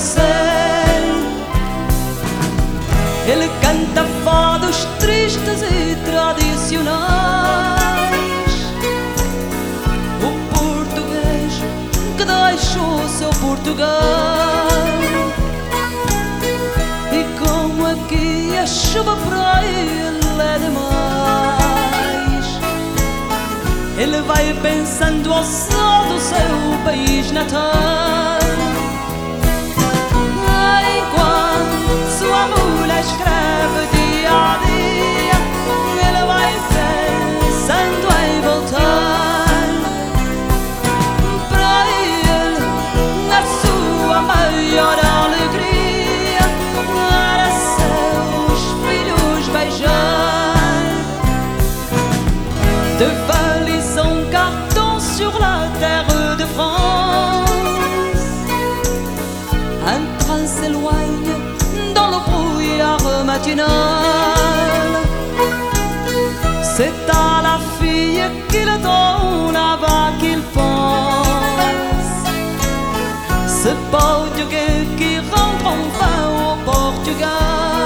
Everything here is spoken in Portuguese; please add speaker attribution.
Speaker 1: céu. Ele canta fados tristes e tradicionais, o português que deixou seu Portugal. E como aqui a chuva para ele é demais, ele vai pensando ao sol do seu país natal. Enquanto sua mulher escreve dia a dia, ele vai pensando em voltar. Para ele, a sua maior alegria era seus filhos beijar. De valise en carton sur la terre de France, un train s'éloigne dans le brouillard matinal. C'est à la fille qu'il donne là-bas qu'il pense, ce Portugais qui rentre enfin au Portugal.